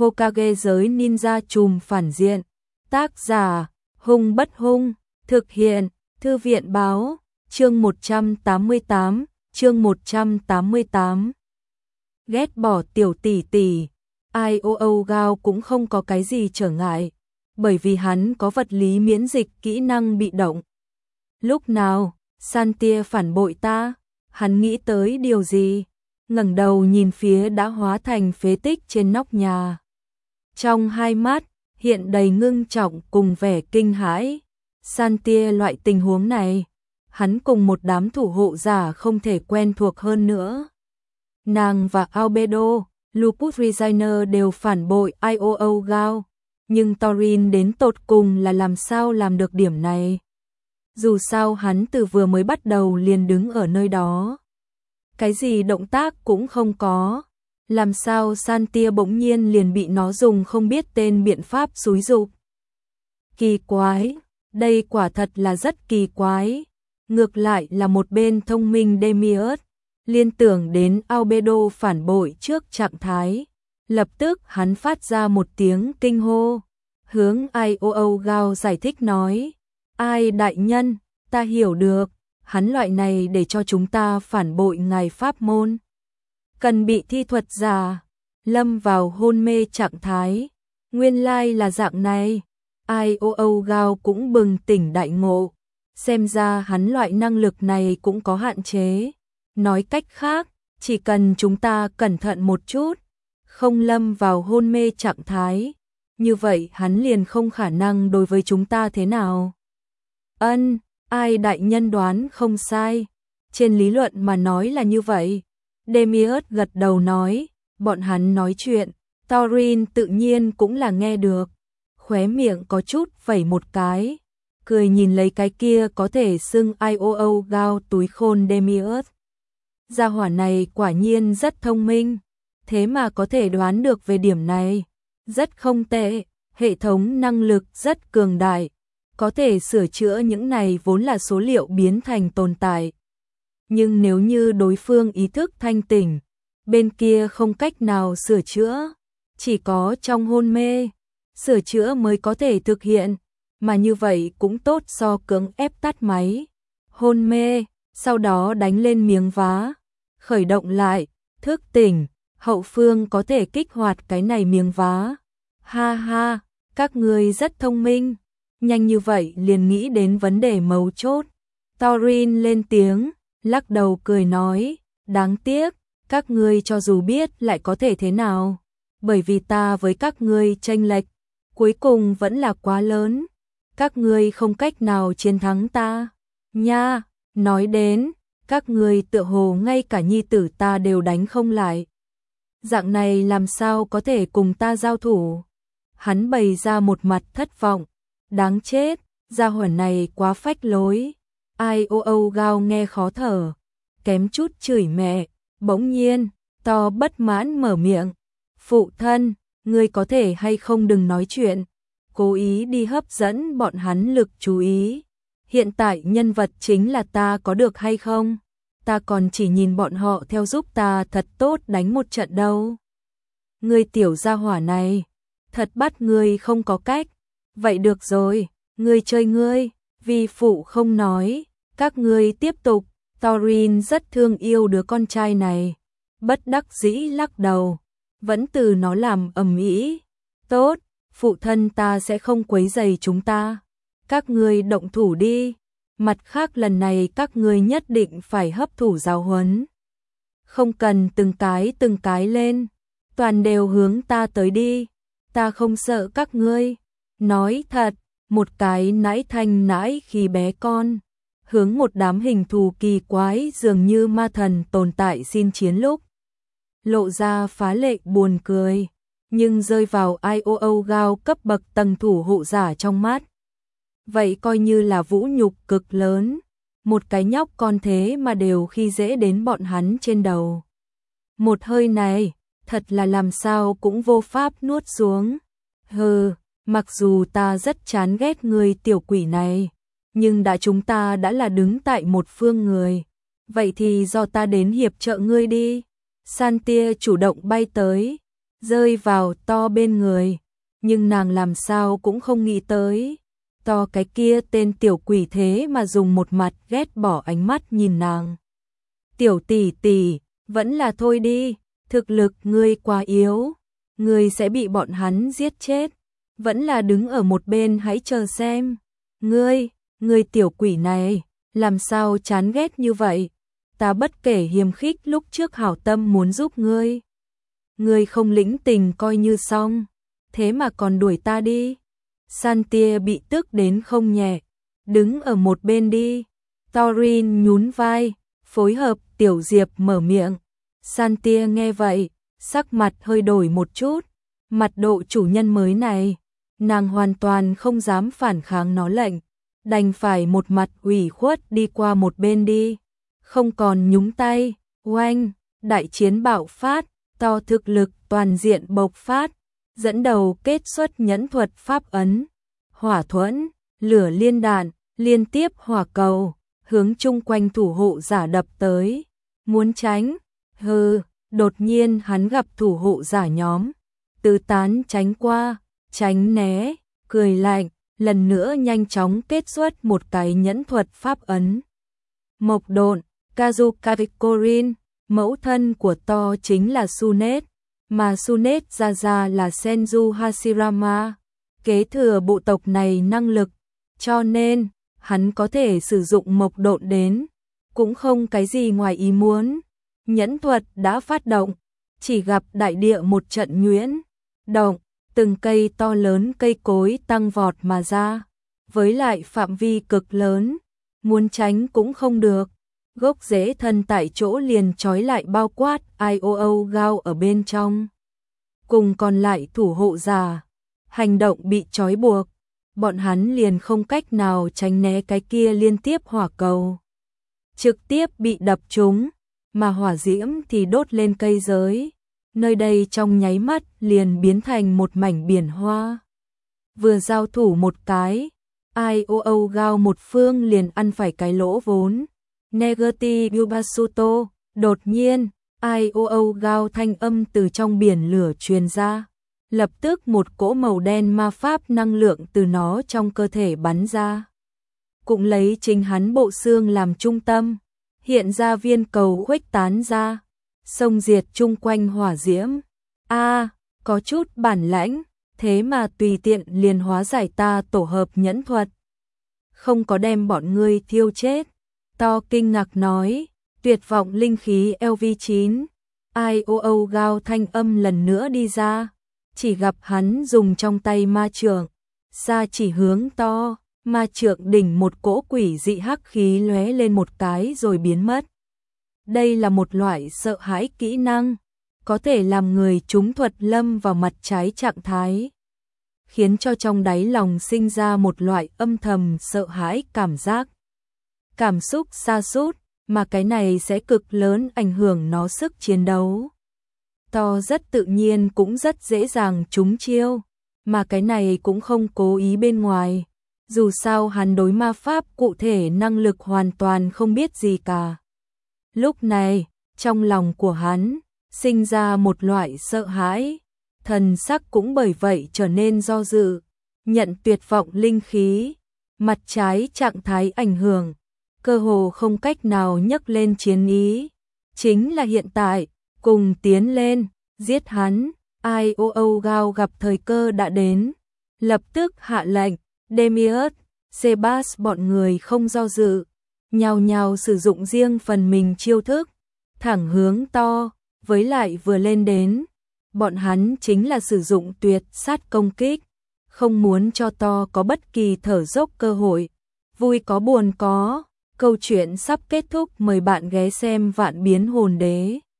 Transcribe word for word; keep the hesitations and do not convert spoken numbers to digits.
Hokage giới ninja trùm phản diện. Tác giả, Hung Bất Hung, thực hiện, Thư viện báo, chương một trăm tám mươi tám, chương một trăm tám mươi tám. Ghét bỏ tiểu tỷ tỷ, i o o Gao cũng không có cái gì trở ngại, bởi vì hắn có vật lý miễn dịch kỹ năng bị động. Lúc nào, Santia phản bội ta, hắn nghĩ tới điều gì? Ngẩng đầu nhìn phía đã hóa thành phế tích trên nóc nhà. Trong hai mắt, hiện đầy ngưng trọng cùng vẻ kinh hãi. Santia loại tình huống này, hắn cùng một đám thủ hộ giả không thể quen thuộc hơn nữa. Nàng và Albedo, Lupus Resigner đều phản bội i o o Gao, nhưng Thorin đến tột cùng là làm sao làm được điểm này? Dù sao hắn từ vừa mới bắt đầu liền đứng ở nơi đó. Cái gì động tác cũng không có. Làm sao Santia bỗng nhiên liền bị nó dùng không biết tên biện pháp xúi giục? Kỳ quái, đây quả thật là rất kỳ quái. Ngược lại là một bên thông minh Demiurge, liên tưởng đến Albedo phản bội trước trạng thái. Lập tức hắn phát ra một tiếng kinh hô, hướng i o o Gao giải thích nói: Ai đại nhân, ta hiểu được, hắn loại này để cho chúng ta phản bội ngài pháp môn. Cần bị thi thuật giả, lâm vào hôn mê trạng thái. Nguyên lai là dạng này. i o o Gao cũng bừng tỉnh đại ngộ. Xem ra hắn loại năng lực này cũng có hạn chế. Nói cách khác, chỉ cần chúng ta cẩn thận một chút, không lâm vào hôn mê trạng thái, như vậy hắn liền không khả năng đối với chúng ta thế nào. Ân, ai đại nhân đoán không sai. Trên lý luận mà nói là như vậy. Demiurge gật đầu nói, bọn hắn nói chuyện, Thorin tự nhiên cũng là nghe được. Khóe miệng có chút vẩy một cái, cười nhìn lấy cái kia có thể xưng i o o Gao túi khôn Demiurge. Gia hỏa này quả nhiên rất thông minh, thế mà có thể đoán được về điểm này. Rất không tệ, hệ thống năng lực rất cường đại, có thể sửa chữa những này vốn là số liệu biến thành tồn tại. Nhưng nếu như đối phương ý thức thanh tỉnh, bên kia không cách nào sửa chữa, chỉ có trong hôn mê, sửa chữa mới có thể thực hiện, mà như vậy cũng tốt so cưỡng ép tắt máy. Hôn mê, sau đó đánh lên miếng vá, khởi động lại, thức tỉnh, hậu phương có thể kích hoạt cái này miếng vá. Ha ha, các ngươi rất thông minh, nhanh như vậy liền nghĩ đến vấn đề mấu chốt. Thorin lên tiếng, lắc đầu cười nói, đáng tiếc, các ngươi cho dù biết lại có thể thế nào, bởi vì ta với các ngươi chênh lệch, cuối cùng vẫn là quá lớn, các ngươi không cách nào chiến thắng ta. Nha, nói đến, các ngươi tựa hồ ngay cả nhi tử ta đều đánh không lại. Dạng này làm sao có thể cùng ta giao thủ? Hắn bày ra một mặt thất vọng, đáng chết, gia hỏa này quá phách lối. i o o Gao nghe khó thở, kém chút chửi mẹ, bỗng nhiên, to bất mãn mở miệng. Phụ thân, ngươi có thể hay không đừng nói chuyện, cố ý đi hấp dẫn bọn hắn lực chú ý. Hiện tại nhân vật chính là ta có được hay không? Ta còn chỉ nhìn bọn họ theo giúp ta thật tốt đánh một trận đâu. Ngươi tiểu gia hỏa này, thật bắt ngươi không có cách. Vậy được rồi, ngươi chơi ngươi, vì phụ không nói. Các ngươi tiếp tục. Thorin rất thương yêu đứa con trai này, bất đắc dĩ lắc đầu, vẫn từ nó làm ầm ĩ. Tốt, phụ thân ta sẽ không quấy rầy chúng ta, các ngươi động thủ đi, mặt khác lần này các ngươi nhất định phải hấp thụ giáo huấn. Không cần từng cái từng cái lên, toàn đều hướng ta tới đi, ta không sợ các ngươi. Nói thật, một cái nãi thanh nãi khi bé con, hướng một đám hình thù kỳ quái dường như ma thần tồn tại xin chiến lúc, lộ ra phá lệ buồn cười, nhưng rơi vào i o o Gao cấp bậc tầng thủ hộ giả trong mắt. Vậy coi như là vũ nhục cực lớn, một cái nhóc con thế mà đều khi dễ đến bọn hắn trên đầu. Một hơi này, thật là làm sao cũng vô pháp nuốt xuống. Hừ, mặc dù ta rất chán ghét người tiểu quỷ này, nhưng đã chúng ta đã là đứng tại một phương người, vậy thì do ta đến hiệp trợ ngươi đi. Santia chủ động bay tới, rơi vào to bên người, nhưng nàng làm sao cũng không nghĩ tới. To cái kia tên tiểu quỷ thế mà dùng một mặt ghét bỏ ánh mắt nhìn nàng. Tiểu tỷ tỷ, vẫn là thôi đi, thực lực ngươi quá yếu, ngươi sẽ bị bọn hắn giết chết, vẫn là đứng ở một bên hãy chờ xem. Ngươi, ngươi tiểu quỷ này, làm sao chán ghét như vậy? Ta bất kể hiềm khích lúc trước hảo tâm muốn giúp ngươi. Ngươi không lĩnh tình coi như xong, thế mà còn đuổi ta đi. San tia bị tức đến không nhẹ, đứng ở một bên đi. Thorin nhún vai, phối hợp Tiểu Diệp mở miệng. San tia nghe vậy, sắc mặt hơi đổi một chút, mặt độ chủ nhân mới này, nàng hoàn toàn không dám phản kháng nó lệnh, đành phải một mặt ủy khuất đi qua một bên đi, không còn nhúng tay. Oanh, đại chiến bạo phát, To thực lực toàn diện bộc phát, dẫn đầu kết xuất nhẫn thuật pháp ấn, hỏa thuẫn, lửa liên đạn, liên tiếp hỏa cầu, hướng chung quanh thủ hộ giả đập tới. Muốn tránh, hừ, đột nhiên hắn gặp thủ hộ giả nhóm, tứ tán tránh qua, tránh né, cười lạnh, lần nữa nhanh chóng kết xuất một cái nhẫn thuật pháp ấn. Mộc độn, Kazukavikorin, mẫu thân của To chính là Sunet, mà Sunet ra ra là Senju Hashirama, kế thừa bộ tộc này năng lực, cho nên hắn có thể sử dụng mộc độn đến, cũng không cái gì ngoài ý muốn. Nhẫn thuật đã phát động, chỉ gặp đại địa một trận nhuyễn động, từng cây to lớn cây cối tăng vọt mà ra, với lại phạm vi cực lớn, muốn tránh cũng không được. Gốc rễ thân tại chỗ liền trói lại bao quát i o o Gao ở bên trong. Cùng còn lại thủ hộ giả, hành động bị trói buộc, bọn hắn liền không cách nào tránh né cái kia liên tiếp hỏa cầu. Trực tiếp bị đập trúng, mà hỏa diễm thì đốt lên cây giới. Nơi đây trong nháy mắt liền biến thành một mảnh biển hoa. Vừa giao thủ một cái, i o o Gao một phương liền ăn phải cái lỗ vốn. Negati Yubasuto, đột nhiên, i o o Gao thanh âm từ trong biển lửa truyền ra. Lập tức một cỗ màu đen ma pháp năng lượng từ nó trong cơ thể bắn ra. Cũng lấy chính hắn bộ xương làm trung tâm, hiện ra viên cầu khuếch tán ra, xông diệt chung quanh hỏa diễm. A, có chút bản lãnh, thế mà tùy tiện liền hóa giải ta tổ hợp nhẫn thuật. Không có đem bọn ngươi thiêu chết. To kinh ngạc nói, tuyệt vọng linh khí L V chín. i o o Gao thanh âm lần nữa đi ra, chỉ gặp hắn dùng trong tay ma trượng, xa chỉ hướng To, ma trượng đỉnh một cỗ quỷ dị hắc khí lóe lên một cái rồi biến mất. Đây là một loại sợ hãi kỹ năng, có thể làm người trúng thuật lâm vào mặt trái trạng thái, khiến cho trong đáy lòng sinh ra một loại âm thầm sợ hãi cảm giác. Cảm xúc sa sút, mà cái này sẽ cực lớn ảnh hưởng nó sức chiến đấu. To rất tự nhiên cũng rất dễ dàng trúng chiêu, mà cái này cũng không cố ý bên ngoài. Dù sao hắn đối ma pháp cụ thể năng lực hoàn toàn không biết gì cả. Lúc này, trong lòng của hắn, sinh ra một loại sợ hãi, thần sắc cũng bởi vậy trở nên do dự, nhận tuyệt vọng linh khí, mặt trái trạng thái ảnh hưởng, cơ hồ không cách nào nhấc lên chiến ý. Chính là hiện tại, cùng tiến lên, giết hắn, i o o Gao gặp thời cơ đã đến, lập tức hạ lệnh, Demiurge, Sebas bọn người không do dự, nhào nhào sử dụng riêng phần mình chiêu thức, thẳng hướng To, với lại vừa lên đến, bọn hắn chính là sử dụng tuyệt sát công kích, không muốn cho To có bất kỳ thở dốc cơ hội. Vui có buồn có, câu chuyện sắp kết thúc, mời bạn ghé xem Vạn Biến Hồn Đế.